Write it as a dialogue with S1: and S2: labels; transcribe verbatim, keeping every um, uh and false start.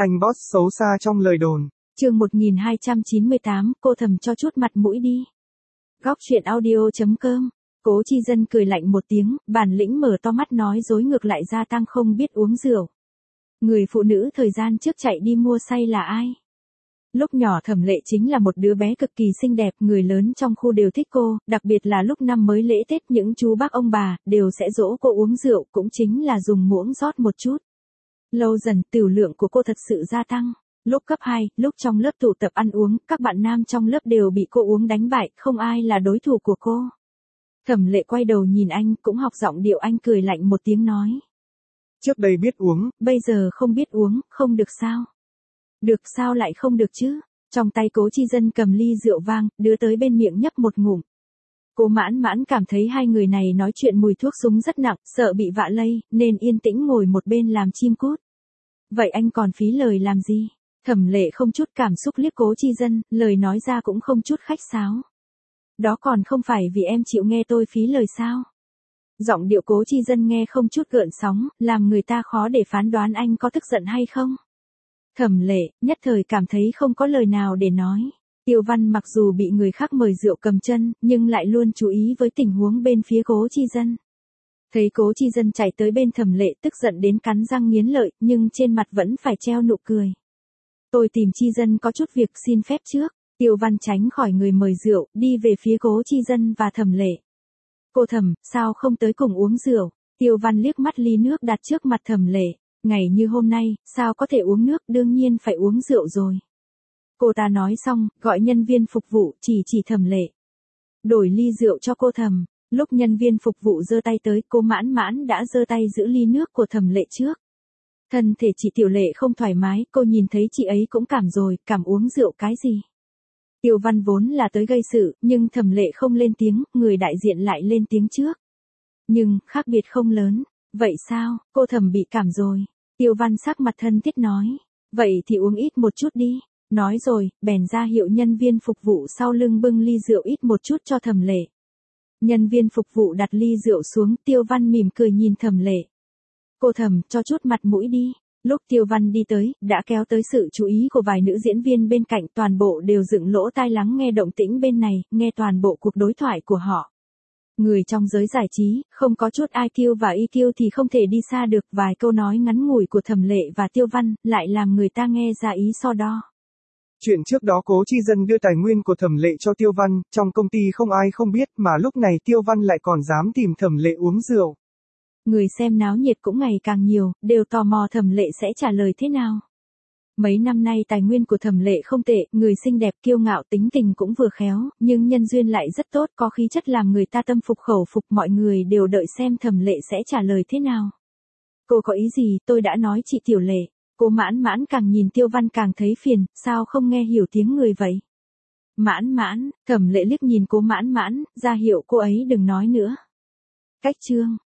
S1: Anh boss xấu xa trong lời đồn.
S2: Chương một nghìn hai trăm chín mươi tám, cô thầm cho chút mặt mũi đi. Góc truyện audio chấm com. Cố Chi Dân cười lạnh một tiếng, bản lĩnh mở to mắt nói dối ngược lại gia tăng không biết uống rượu. Người phụ nữ thời gian trước chạy đi mua say là ai? Lúc nhỏ Thẩm Lệ chính là một đứa bé cực kỳ xinh đẹp, người lớn trong khu đều thích cô, đặc biệt là lúc năm mới lễ Tết những chú bác ông bà đều sẽ dỗ cô uống rượu, cũng chính là dùng muỗng rót một chút. Lâu dần, tửu lượng của cô thật sự gia tăng. Lúc cấp hai, lúc trong lớp tụ tập ăn uống, các bạn nam trong lớp đều bị cô uống đánh bại, không ai là đối thủ của cô. Thẩm Lệ quay đầu nhìn anh, cũng học giọng điệu anh, cười lạnh một tiếng nói.
S1: Trước đây biết uống,
S2: bây giờ không biết uống, không được sao? Được sao lại không được chứ? Trong tay Cố Chi Dân cầm ly rượu vang, đưa tới bên miệng nhấp một ngụm. Cố Mãn Mãn cảm thấy hai người này nói chuyện mùi thuốc súng rất nặng, sợ bị vạ lây, nên yên tĩnh ngồi một bên làm chim cút. Vậy anh còn phí lời làm gì? Thẩm Lệ không chút cảm xúc liếc Cố Chi Dân, lời nói ra cũng không chút khách sáo. Đó còn không phải vì em chịu nghe tôi phí lời sao? Giọng điệu Cố Chi Dân nghe không chút gợn sóng, làm người ta khó để phán đoán anh có tức giận hay không. Thẩm Lệ, nhất thời cảm thấy không có lời nào để nói. Tiêu Văn mặc dù bị người khác mời rượu cầm chân, nhưng lại luôn chú ý với tình huống bên phía Cố Chi Dân. Thấy Cố Chi Dân chạy tới bên Thẩm Lệ tức giận đến cắn răng nghiến lợi, nhưng trên mặt vẫn phải treo nụ cười. Tôi tìm Chi Dân có chút việc xin phép trước. Tiêu Văn tránh khỏi người mời rượu, đi về phía Cố Chi Dân và Thẩm Lệ. Cô Thẩm, sao không tới cùng uống rượu? Tiêu Văn liếc mắt ly nước đặt trước mặt Thẩm Lệ. Ngày như hôm nay, sao có thể uống nước, đương nhiên phải uống rượu rồi. Cô ta nói xong, gọi nhân viên phục vụ, chỉ chỉ Thẩm Lệ. Đổi ly rượu cho cô Thẩm. Lúc nhân viên phục vụ giơ tay tới, Cố Mãn Mãn đã giơ tay giữ ly nước của Thẩm Lệ trước. Thân thể chị Tiểu Lệ không thoải mái, cô nhìn thấy chị ấy cũng cảm rồi, cảm uống rượu cái gì. Tiêu Văn vốn là tới gây sự, nhưng Thẩm Lệ không lên tiếng, người đại diện lại lên tiếng trước. Nhưng, khác biệt không lớn. Vậy sao, cô Thẩm bị cảm rồi. Tiêu Văn sắc mặt thân thiết nói. Vậy thì uống ít một chút đi. Nói rồi, bèn ra hiệu nhân viên phục vụ sau lưng bưng ly rượu ít một chút cho Thẩm Lệ. Nhân viên phục vụ đặt ly rượu xuống, Tiêu Văn mỉm cười nhìn Thẩm Lệ. Cô Thẩm, cho chút mặt mũi đi. Lúc Tiêu Văn đi tới, đã kéo tới sự chú ý của vài nữ diễn viên bên cạnh, toàn bộ đều dựng lỗ tai lắng nghe động tĩnh bên này, nghe toàn bộ cuộc đối thoại của họ. Người trong giới giải trí, không có chút i kiu và e kiu thì không thể đi xa được, vài câu nói ngắn ngủi của Thẩm Lệ và Tiêu Văn, lại làm người ta nghe ra ý so đo.
S1: Chuyện trước đó Cố Chi Dân đưa tài nguyên của Thẩm Lệ cho Tiêu Văn, trong công ty không ai không biết, mà lúc này Tiêu Văn lại còn dám tìm Thẩm Lệ uống rượu.
S2: Người xem náo nhiệt cũng ngày càng nhiều, đều tò mò Thẩm Lệ sẽ trả lời thế nào. Mấy năm nay tài nguyên của Thẩm Lệ không tệ, người xinh đẹp kiêu ngạo tính tình cũng vừa khéo, nhưng nhân duyên lại rất tốt, có khí chất làm người ta tâm phục khẩu phục, mọi người đều đợi xem Thẩm Lệ sẽ trả lời thế nào. Cô có ý gì, tôi đã nói chị Tiểu Lệ. Cô Mãn Mãn càng nhìn Tiêu Văn càng thấy phiền, sao không nghe hiểu tiếng người vậy? Mãn Mãn, Thẩm Lệ liếc nhìn Cố Mãn Mãn, ra hiệu cô ấy đừng nói nữa. Cách chương.